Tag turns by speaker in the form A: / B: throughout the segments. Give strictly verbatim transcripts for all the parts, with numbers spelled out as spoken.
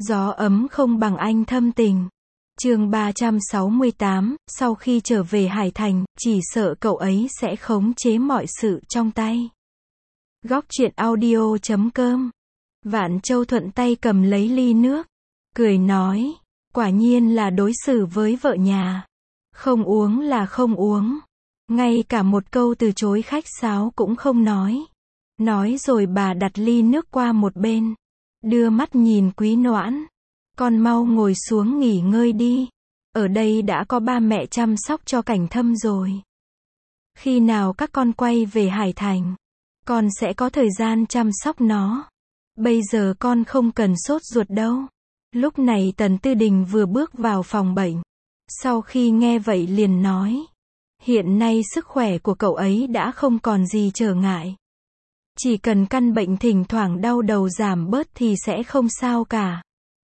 A: Gió ấm không bằng anh thâm tình. Chương ba trăm sáu mươi tám, sau khi trở về Hải Thành, chỉ sợ cậu ấy sẽ khống chế mọi sự trong tay. Góc truyện audio chấm com. Vạn Châu thuận tay cầm lấy ly nước, cười nói, quả nhiên là đối xử với vợ nhà. Không uống là không uống. Ngay cả một câu từ chối khách sáo cũng không nói. Nói rồi bà đặt ly nước qua một bên, đưa mắt nhìn Quý Noãn. Con mau ngồi xuống nghỉ ngơi đi. Ở đây đã có ba mẹ chăm sóc cho Cảnh Thâm rồi. Khi nào các con quay về Hải Thành, con sẽ có thời gian chăm sóc nó. Bây giờ con không cần sốt ruột đâu. Lúc này Tần Tư Đình vừa bước vào phòng bệnh. Sau khi nghe vậy liền nói, hiện nay sức khỏe của cậu ấy đã không còn gì trở ngại. Chỉ cần căn bệnh thỉnh thoảng đau đầu giảm bớt thì sẽ không sao cả.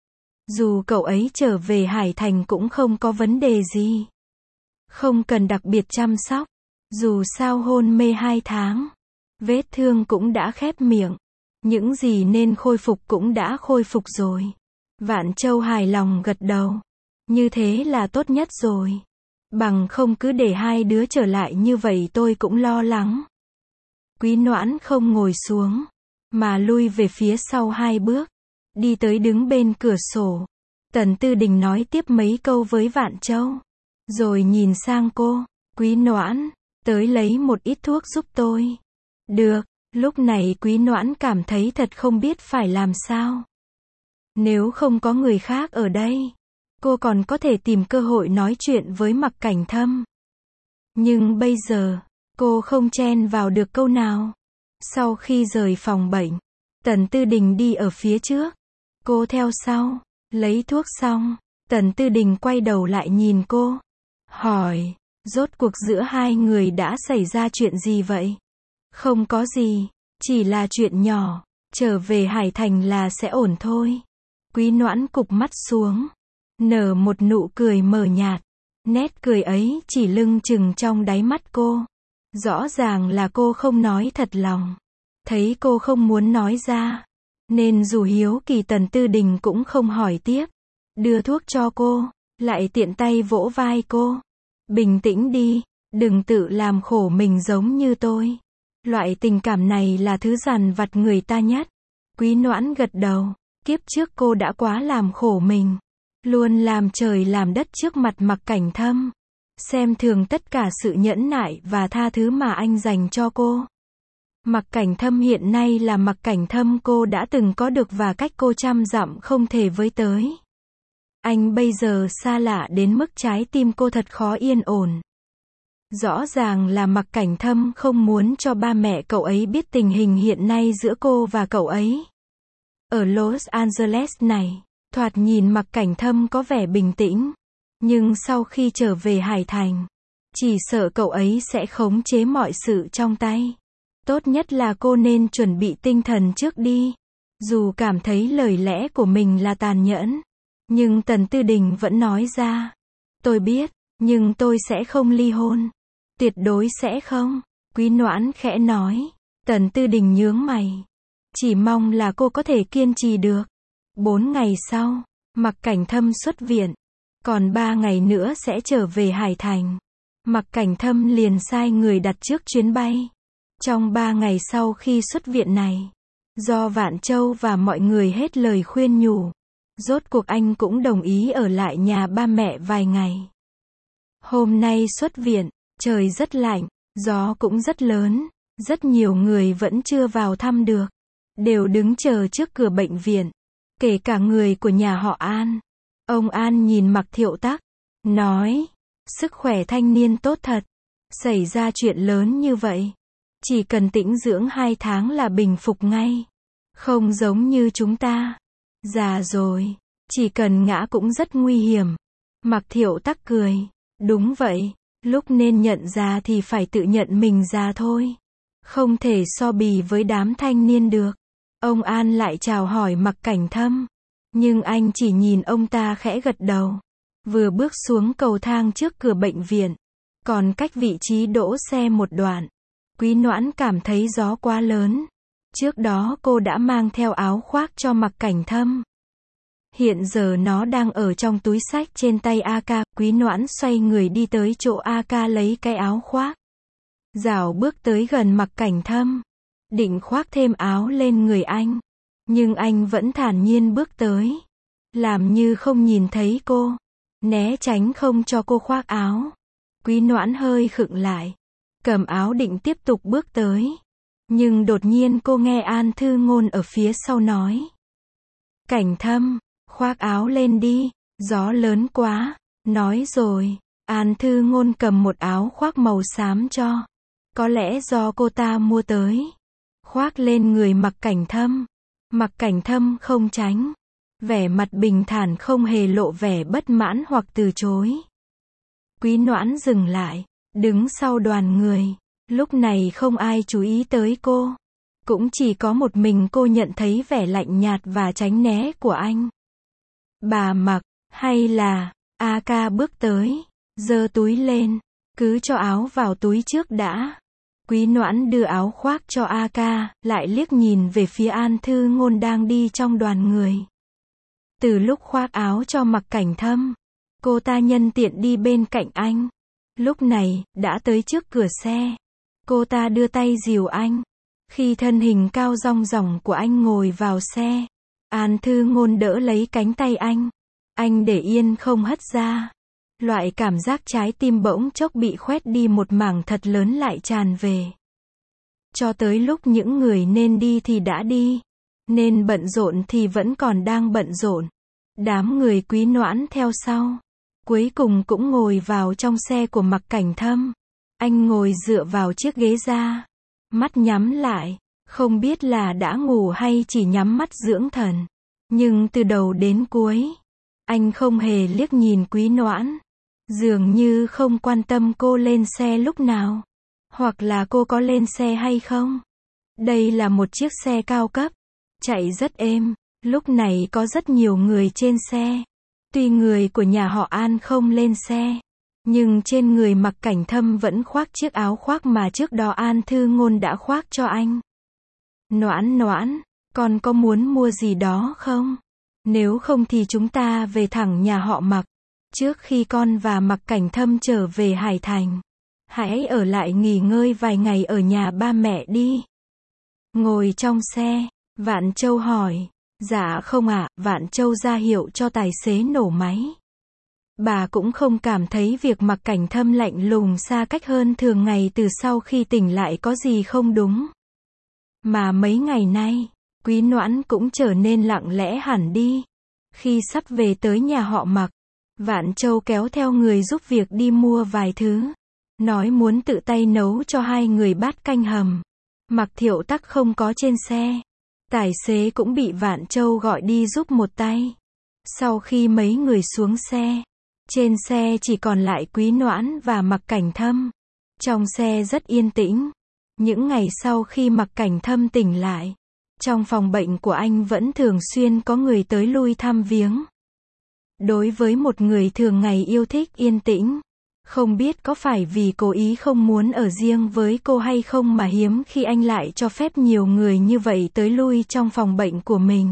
A: Dù cậu ấy trở về Hải Thành cũng không có vấn đề gì. Không cần đặc biệt chăm sóc. Dù sao hôn mê hai tháng, vết thương cũng đã khép miệng. Những gì nên khôi phục cũng đã khôi phục rồi. Vạn Châu hài lòng gật đầu. Như thế là tốt nhất rồi. Bằng không cứ để hai đứa trở lại như vậy tôi cũng lo lắng. Quý Noãn không ngồi xuống, mà lui về phía sau hai bước. Đi tới đứng bên cửa sổ. Tần Tư Đình nói tiếp mấy câu với Vạn Châu. Rồi nhìn sang cô. Quý Noãn, tới lấy một ít thuốc giúp tôi. Được. Lúc này Quý Noãn cảm thấy thật không biết phải làm sao. Nếu không có người khác ở đây, cô còn có thể tìm cơ hội nói chuyện với Mặc Cảnh Thâm. Nhưng bây giờ, cô không chen vào được câu nào. Sau khi rời phòng bệnh, Tần Tư Đình đi ở phía trước. Cô theo sau, lấy thuốc xong, Tần Tư Đình quay đầu lại nhìn cô. Hỏi, rốt cuộc giữa hai người đã xảy ra chuyện gì vậy? Không có gì, chỉ là chuyện nhỏ, trở về Hải Thành là sẽ ổn thôi. Quý Noãn cụp mắt xuống, nở một nụ cười mờ nhạt. Nét cười ấy chỉ lưng chừng trong đáy mắt cô. Rõ ràng là cô không nói thật lòng. Thấy cô không muốn nói ra, nên dù hiếu kỳ Tần Tư Đình cũng không hỏi tiếp. Đưa thuốc cho cô, lại tiện tay vỗ vai cô. Bình tĩnh đi, đừng tự làm khổ mình giống như tôi. Loại tình cảm này là thứ dằn vặt người ta nhất. Quý Noãn gật đầu, kiếp trước cô đã quá làm khổ mình. Luôn làm trời làm đất trước mặt Mặc Cảnh Thâm. Xem thường tất cả sự nhẫn nại và tha thứ mà anh dành cho cô. Mặc Cảnh Thâm hiện nay là Mặc Cảnh Thâm cô đã từng có được và cách cô trăm dặm không thể với tới. Anh bây giờ xa lạ đến mức trái tim cô thật khó yên ổn. Rõ ràng là Mặc Cảnh Thâm không muốn cho ba mẹ cậu ấy biết tình hình hiện nay giữa cô và cậu ấy. Ở Los Angeles này, thoạt nhìn Mặc Cảnh Thâm có vẻ bình tĩnh. Nhưng sau khi trở về Hải Thành, chỉ sợ cậu ấy sẽ khống chế mọi sự trong tay. Tốt nhất là cô nên chuẩn bị tinh thần trước đi. Dù cảm thấy lời lẽ của mình là tàn nhẫn, nhưng Tần Tư Đình vẫn nói ra. Tôi biết, nhưng tôi sẽ không ly hôn. Tuyệt đối sẽ không. Quý Noãn khẽ nói. Tần Tư Đình nhướng mày. Chỉ mong là cô có thể kiên trì được. Bốn ngày sau, Mặc Cảnh Thâm xuất viện. Còn ba ngày nữa sẽ trở về Hải Thành. Mặc Cảnh Thâm liền sai người đặt trước chuyến bay. Trong ba ngày sau khi xuất viện này, do Vạn Châu và mọi người hết lời khuyên nhủ, rốt cuộc anh cũng đồng ý ở lại nhà ba mẹ vài ngày. Hôm nay xuất viện, trời rất lạnh, gió cũng rất lớn, rất nhiều người vẫn chưa vào thăm được, đều đứng chờ trước cửa bệnh viện, kể cả người của nhà họ An. Ông An nhìn Mặc Thiệu Tắc, nói, sức khỏe thanh niên tốt thật, xảy ra chuyện lớn như vậy, chỉ cần tĩnh dưỡng hai tháng là bình phục ngay, không giống như chúng ta, già rồi, chỉ cần ngã cũng rất nguy hiểm. Mặc Thiệu Tắc cười, đúng vậy, lúc nên nhận già thì phải tự nhận mình già thôi, không thể so bì với đám thanh niên được. Ông An lại chào hỏi Mặc Cảnh Thâm. Nhưng anh chỉ nhìn ông ta khẽ gật đầu. Vừa bước xuống cầu thang trước cửa bệnh viện, còn cách vị trí đỗ xe một đoạn, Quý Noãn cảm thấy gió quá lớn. Trước đó cô đã mang theo áo khoác cho Mặc Cảnh Thâm. Hiện giờ nó đang ở trong túi xách trên tay A Ca, Quý Noãn xoay người đi tới chỗ A Ca lấy cái áo khoác. Dạo bước tới gần Mặc Cảnh Thâm, định khoác thêm áo lên người anh. Nhưng anh vẫn thản nhiên bước tới, làm như không nhìn thấy cô, né tránh không cho cô khoác áo. Quý Noãn hơi khựng lại, cầm áo định tiếp tục bước tới. Nhưng đột nhiên cô nghe An Thư Ngôn ở phía sau nói. Cảnh Thâm, khoác áo lên đi, gió lớn quá. Nói rồi, An Thư Ngôn cầm một áo khoác màu xám cho. Có lẽ do cô ta mua tới. Khoác lên người Mặc Cảnh Thâm. Mặc Cảnh Thâm không tránh. Vẻ mặt bình thản không hề lộ vẻ bất mãn hoặc từ chối. Quý Noãn dừng lại, đứng sau đoàn người. Lúc này không ai chú ý tới cô. Cũng chỉ có một mình cô nhận thấy vẻ lạnh nhạt và tránh né của anh. Bà Mặc, hay là, A Ca bước tới, giơ túi lên, cứ cho áo vào túi trước đã. Quý Noãn đưa áo khoác cho A Ca, lại liếc nhìn về phía An Thư Ngôn đang đi trong đoàn người. Từ lúc khoác áo cho Mặc Cảnh Thâm, cô ta nhân tiện đi bên cạnh anh. Lúc này, đã tới trước cửa xe. Cô ta đưa tay dìu anh. Khi thân hình cao rong ròng của anh ngồi vào xe, An Thư Ngôn đỡ lấy cánh tay anh. Anh để yên không hất ra. Loại cảm giác trái tim bỗng chốc bị khoét đi một mảng thật lớn lại tràn về. Cho tới lúc những người nên đi thì đã đi, nên bận rộn thì vẫn còn đang bận rộn. Đám người Quý Noãn theo sau, cuối cùng cũng ngồi vào trong xe của Mặc Cảnh Thâm. Anh ngồi dựa vào chiếc ghế da, mắt nhắm lại, không biết là đã ngủ hay chỉ nhắm mắt dưỡng thần. Nhưng từ đầu đến cuối, anh không hề liếc nhìn Quý Noãn. Dường như không quan tâm cô lên xe lúc nào, hoặc là cô có lên xe hay không. Đây là một chiếc xe cao cấp, chạy rất êm, lúc này có rất nhiều người trên xe. Tuy người của nhà họ An không lên xe, nhưng trên người Mặc Cảnh Thâm vẫn khoác chiếc áo khoác mà trước đó An Thư Ngôn đã khoác cho anh. Noãn Noãn, con có muốn mua gì đó không? Nếu không thì chúng ta về thẳng nhà họ Mặc. Trước khi con và Mặc Cảnh Thâm trở về Hải Thành, hãy ở lại nghỉ ngơi vài ngày ở nhà ba mẹ đi. Ngồi trong xe, Vạn Châu hỏi. Dạ không ạ, Vạn Châu ra hiệu cho tài xế nổ máy. Bà cũng không cảm thấy việc Mặc Cảnh Thâm lạnh lùng xa cách hơn thường ngày từ sau khi tỉnh lại có gì không đúng. Mà mấy ngày nay, Quý Noãn cũng trở nên lặng lẽ hẳn đi. Khi sắp về tới nhà họ Mặc, Vạn Châu kéo theo người giúp việc đi mua vài thứ. Nói muốn tự tay nấu cho hai người bát canh hầm. Mặc Thiệu Tắc không có trên xe. Tài xế cũng bị Vạn Châu gọi đi giúp một tay. Sau khi mấy người xuống xe, trên xe chỉ còn lại Quý Noãn và Mặc Cảnh Thâm. Trong xe rất yên tĩnh. Những ngày sau khi Mặc Cảnh Thâm tỉnh lại, trong phòng bệnh của anh vẫn thường xuyên có người tới lui thăm viếng. Đối với một người thường ngày yêu thích yên tĩnh, không biết có phải vì cố ý không muốn ở riêng với cô hay không mà hiếm khi anh lại cho phép nhiều người như vậy tới lui trong phòng bệnh của mình.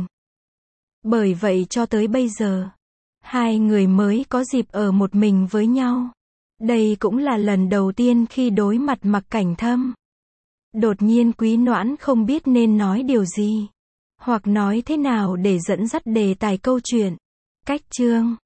A: Bởi vậy cho tới bây giờ, hai người mới có dịp ở một mình với nhau. Đây cũng là lần đầu tiên khi đối mặt Mặc Cảnh Thâm. Đột nhiên Quý Noãn không biết nên nói điều gì, hoặc nói thế nào để dẫn dắt đề tài câu chuyện. Cách chương